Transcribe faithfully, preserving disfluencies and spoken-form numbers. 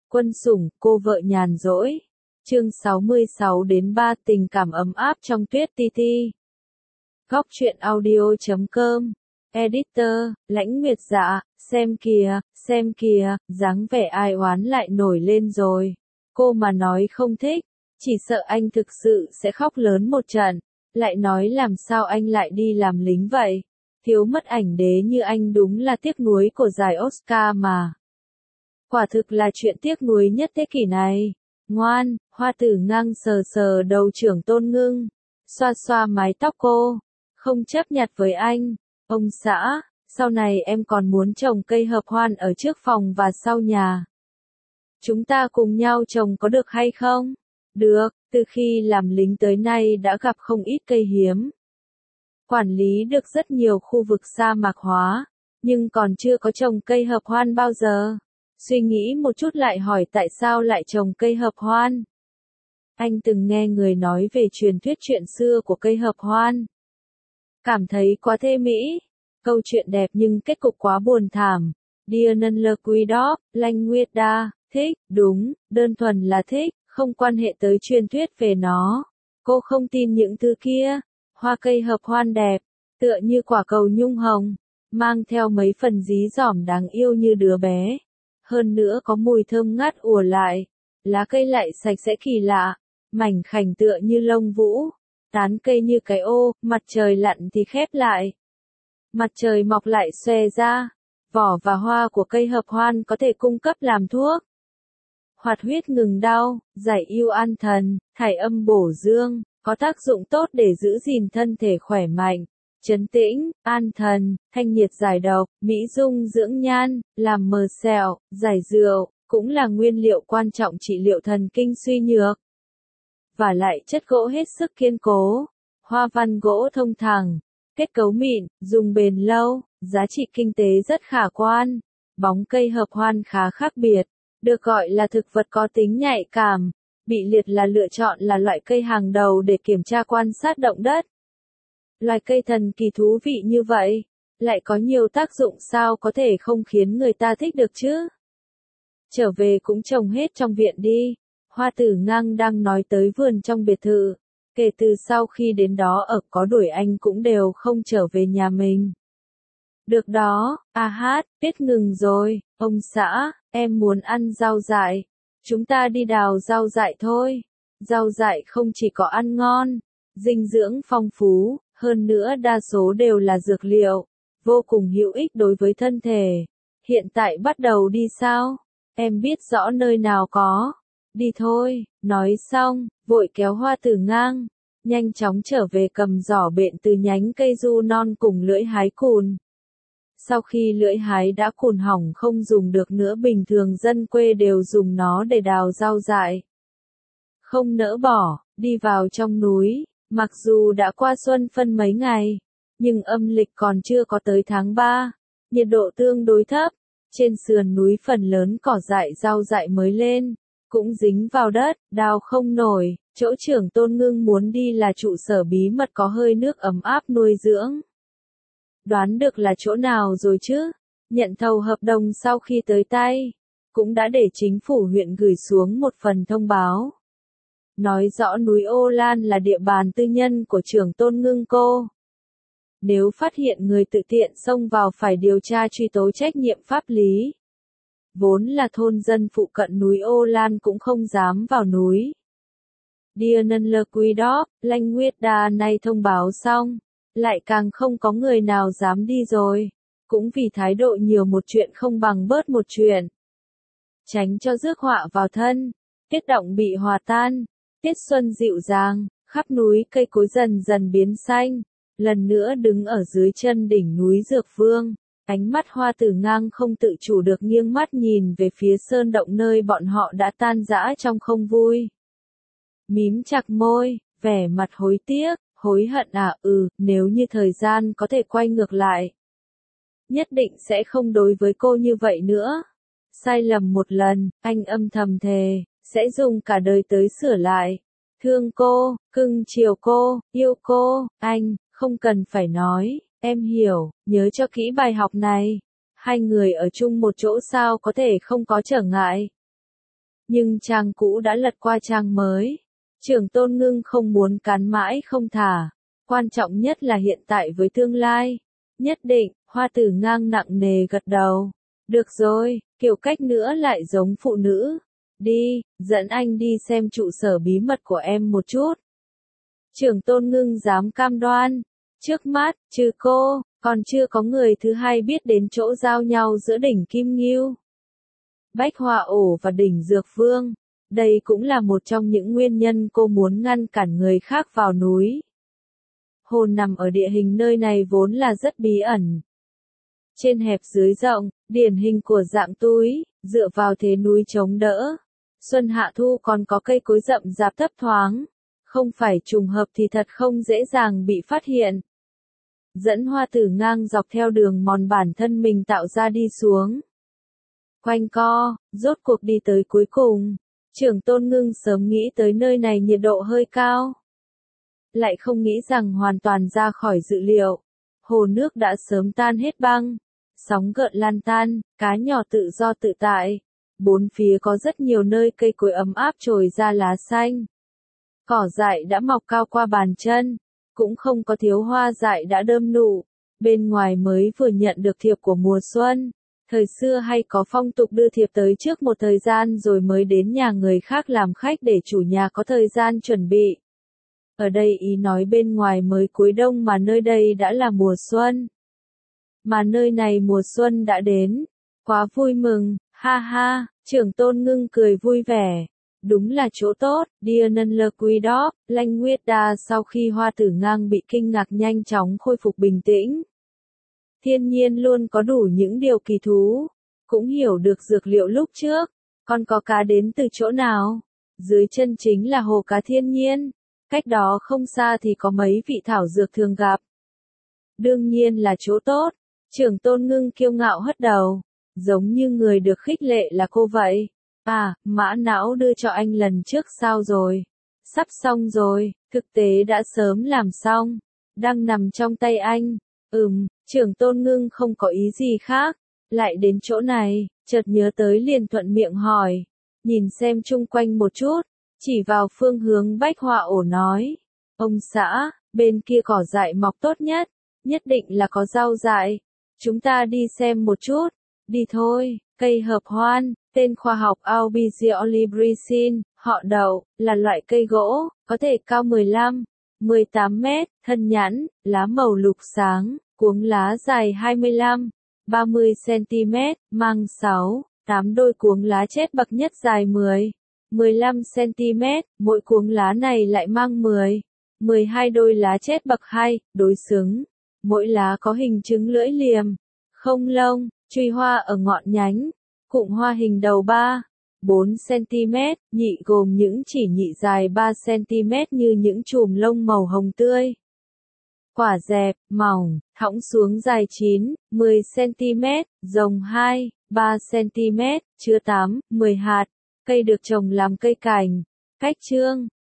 Quân sủng, cô vợ nhàn rỗi. Chương sáu mươi sáu đến ba tình cảm ấm áp trong tuyết ti ti. Góc truyện audio chấm com. Editor, Lãnh Nguyệt Dạ, xem kìa, xem kìa, dáng vẻ ai oán lại nổi lên rồi. Cô mà nói không thích, chỉ sợ anh thực sự sẽ khóc lớn một trận. Lại nói làm sao anh lại đi làm lính vậy? Thiếu mất ảnh đế như anh đúng là tiếc nuối của giải Oscar mà. Quả thực là chuyện tiếc nuối nhất thế kỷ này. Ngoan, Hoa Tử Ngang sờ sờ đầu Trưởng Tôn Ngưng, xoa xoa mái tóc cô, không chấp nhặt với anh. Ông xã, sau này em còn muốn trồng cây hợp hoan ở trước phòng và sau nhà. Chúng ta cùng nhau trồng có được hay không? Được, từ khi làm lính tới nay đã gặp không ít cây hiếm. Quản lý được rất nhiều khu vực sa mạc hóa, nhưng còn chưa có trồng cây hợp hoan bao giờ. Suy nghĩ một chút lại hỏi tại sao lại trồng cây hợp hoan. Anh từng nghe người nói về truyền thuyết chuyện xưa của cây hợp hoan. Cảm thấy quá thê mỹ. Câu chuyện đẹp nhưng kết cục quá buồn thảm. Dear Le Quidop, Lãnh Nguyệt Đa, thích, đúng, đơn thuần là thích, không quan hệ tới truyền thuyết về nó. Cô không tin những thứ kia. Hoa cây hợp hoan đẹp, tựa như quả cầu nhung hồng, mang theo mấy phần dí dỏm đáng yêu như đứa bé. Hơn nữa có mùi thơm ngát ùa lại, lá cây lại sạch sẽ kỳ lạ, mảnh khảnh tựa như lông vũ, tán cây như cái ô, mặt trời lặn thì khép lại. Mặt trời mọc lại xòe ra, vỏ và hoa của cây hợp hoan có thể cung cấp làm thuốc. Hoạt huyết ngừng đau, giải yêu an thần, thải âm bổ dương, có tác dụng tốt để giữ gìn thân thể khỏe mạnh, trấn tĩnh, an thần, thanh nhiệt giải độc, mỹ dung dưỡng nhan, làm mờ sẹo, giải rượu, cũng là nguyên liệu quan trọng trị liệu thần kinh suy nhược. Và lại chất gỗ hết sức kiên cố, hoa văn gỗ thông thẳng, kết cấu mịn, dùng bền lâu, giá trị kinh tế rất khả quan. Bóng cây hợp hoan khá khác biệt, được gọi là thực vật có tính nhạy cảm. Bị liệt là lựa chọn là loại cây hàng đầu để kiểm tra quan sát động đất. Loài cây thần kỳ thú vị như vậy, lại có nhiều tác dụng sao có thể không khiến người ta thích được chứ? Trở về cũng trồng hết trong viện đi. Hoa Tử Ngang đang nói tới vườn trong biệt thự. Kể từ sau khi đến đó ở có đuổi anh cũng đều không trở về nhà mình. Được đó, a hát, biết ngừng rồi, ông xã, em muốn ăn rau dại. Chúng ta đi đào rau dại thôi. Rau dại không chỉ có ăn ngon, dinh dưỡng phong phú, hơn nữa đa số đều là dược liệu, vô cùng hữu ích đối với thân thể. Hiện tại bắt đầu đi sao? Em biết rõ nơi nào có. Đi thôi, nói xong, vội kéo Hoa Tử Ngang, nhanh chóng trở về cầm giỏ bện từ nhánh cây du non cùng lưỡi hái cùn. Sau khi lưỡi hái đã cùn hỏng không dùng được nữa, bình thường dân quê đều dùng nó để đào rau dại. Không nỡ bỏ, đi vào trong núi, mặc dù đã qua xuân phân mấy ngày, nhưng âm lịch còn chưa có tới tháng ba, nhiệt độ tương đối thấp, trên sườn núi phần lớn cỏ dại rau dại mới lên, cũng dính vào đất, đào không nổi, chỗ Trưởng Tôn Ngưng muốn đi là trụ sở bí mật có hơi nước ấm áp nuôi dưỡng. Đoán được là chỗ nào rồi chứ? Nhận thầu hợp đồng sau khi tới tay, cũng đã để chính phủ huyện gửi xuống một phần thông báo. Nói rõ núi Ô Lan là địa bàn tư nhân của Trưởng Tôn Ngưng cô. Nếu phát hiện người tự tiện xông vào phải điều tra truy tố trách nhiệm pháp lý. Vốn là thôn dân phụ cận núi Ô Lan cũng không dám vào núi. Dear Le Quidop, Lãnh Nguyệt Đa nay thông báo xong, lại càng không có người nào dám đi rồi. Cũng vì thái độ nhiều một chuyện không bằng bớt một chuyện. Tránh cho rước họa vào thân, tiết động bị hòa tan, tiết xuân dịu dàng, khắp núi cây cối dần dần biến xanh. Lần nữa đứng ở dưới chân đỉnh núi Dược Vương, ánh mắt Hoa Tử Ngang không tự chủ được nghiêng mắt nhìn về phía sơn động nơi bọn họ đã tan rã trong không vui. Mím chặt môi, vẻ mặt hối tiếc, hối hận à, ừ, nếu như thời gian có thể quay ngược lại. Nhất định sẽ không đối với cô như vậy nữa. Sai lầm một lần, anh âm thầm thề, sẽ dùng cả đời tới sửa lại. Thương cô, cưng chiều cô, yêu cô, anh, không cần phải nói, em hiểu, nhớ cho kỹ bài học này. Hai người ở chung một chỗ sao có thể không có trở ngại. Nhưng trang cũ đã lật qua trang mới. Trưởng Tôn Ngưng không muốn cắn mãi không thả. Quan trọng nhất là hiện tại với tương lai. Nhất định, Hoa Tử Ngang nặng nề gật đầu. Được rồi, kiểu cách nữa lại giống phụ nữ. Đi, dẫn anh đi xem trụ sở bí mật của em một chút. Trưởng Tôn Ngưng dám cam đoan. Trước mắt, trừ cô, còn chưa có người thứ hai biết đến chỗ giao nhau giữa đỉnh Kim Ngưu, Bách Hoa Ổ và đỉnh Dược Vương. Đây cũng là một trong những nguyên nhân cô muốn ngăn cản người khác vào núi. Hồ nằm ở địa hình nơi này vốn là rất bí ẩn. Trên hẹp dưới rộng, điển hình của dạng túi, dựa vào thế núi chống đỡ. Xuân hạ thu còn có cây cối rậm rạp thấp thoáng. Không phải trùng hợp thì thật không dễ dàng bị phát hiện. Dẫn Hoa Tử Ngang dọc theo đường mòn bản thân mình tạo ra đi xuống. Quanh co, rốt cuộc đi tới cuối cùng. Trưởng Tôn Ngưng sớm nghĩ tới nơi này nhiệt độ hơi cao. Lại không nghĩ rằng hoàn toàn ra khỏi dự liệu. Hồ nước đã sớm tan hết băng. Sóng gợn lan tan, cá nhỏ tự do tự tại. Bốn phía có rất nhiều nơi cây cối ấm áp trồi ra lá xanh. Cỏ dại đã mọc cao qua bàn chân. Cũng không có thiếu hoa dại đã đơm nụ. Bên ngoài mới vừa nhận được thiệp của mùa xuân. Thời xưa hay có phong tục đưa thiệp tới trước một thời gian rồi mới đến nhà người khác làm khách để chủ nhà có thời gian chuẩn bị. Ở đây ý nói bên ngoài mới cuối đông mà nơi đây đã là mùa xuân. Mà nơi này mùa xuân đã đến. Quá vui mừng, ha ha, trưởng Tôn Ngưng cười vui vẻ. Đúng là chỗ tốt, Dear Nunler Quidop, Lanh Nguyệt Đa sau khi Hoa Tử Ngang bị kinh ngạc nhanh chóng khôi phục bình tĩnh. Thiên nhiên luôn có đủ những điều kỳ thú. Cũng hiểu được dược liệu lúc trước. Con có cá đến từ chỗ nào? Dưới chân chính là hồ cá thiên nhiên. Cách đó không xa thì có mấy vị thảo dược thường gặp. Đương nhiên là chỗ tốt. Trưởng Tôn Ngưng kiêu ngạo hất đầu. Giống như người được khích lệ là cô vậy. À, mã não đưa cho anh lần trước sao rồi? Sắp xong rồi, thực tế đã sớm làm xong. Đang nằm trong tay anh. Ừm, trưởng Tôn Ngưng không có ý gì khác. Lại đến chỗ này, chợt nhớ tới liền thuận miệng hỏi. Nhìn xem chung quanh một chút. Chỉ vào phương hướng Bách Hoa Ổ nói. Ông xã, bên kia cỏ dại mọc tốt nhất. Nhất định là có rau dại. Chúng ta đi xem một chút. Đi thôi, cây hợp hoan, tên khoa học Albizia olibricin, họ đậu, là loại cây gỗ, có thể cao mười lăm, mười tám mét, thân nhẵn, lá màu lục sáng, cuống lá dài hai mươi lăm, ba mươi xăng-ti-mét, mang sáu, tám đôi cuống lá chét bậc nhất dài mười, mười lăm xăng-ti-mét, mỗi cuống lá này lại mang mười, mười hai đôi lá chét bậc hai, đối xứng. Mỗi lá có hình trứng lưỡi liềm, không lông, truy hoa ở ngọn nhánh, cụm hoa hình đầu ba, bốn xăng-ti-mét, nhị gồm những chỉ nhị dài ba xăng-ti-mét như những chùm lông màu hồng tươi. Quả dẹp, mỏng, thõng xuống dài chín, mười xăng-ti-mét, rồng hai, ba xăng-ti-mét, chứa tám, mười hạt. Cây được trồng làm cây cảnh. Cách trương,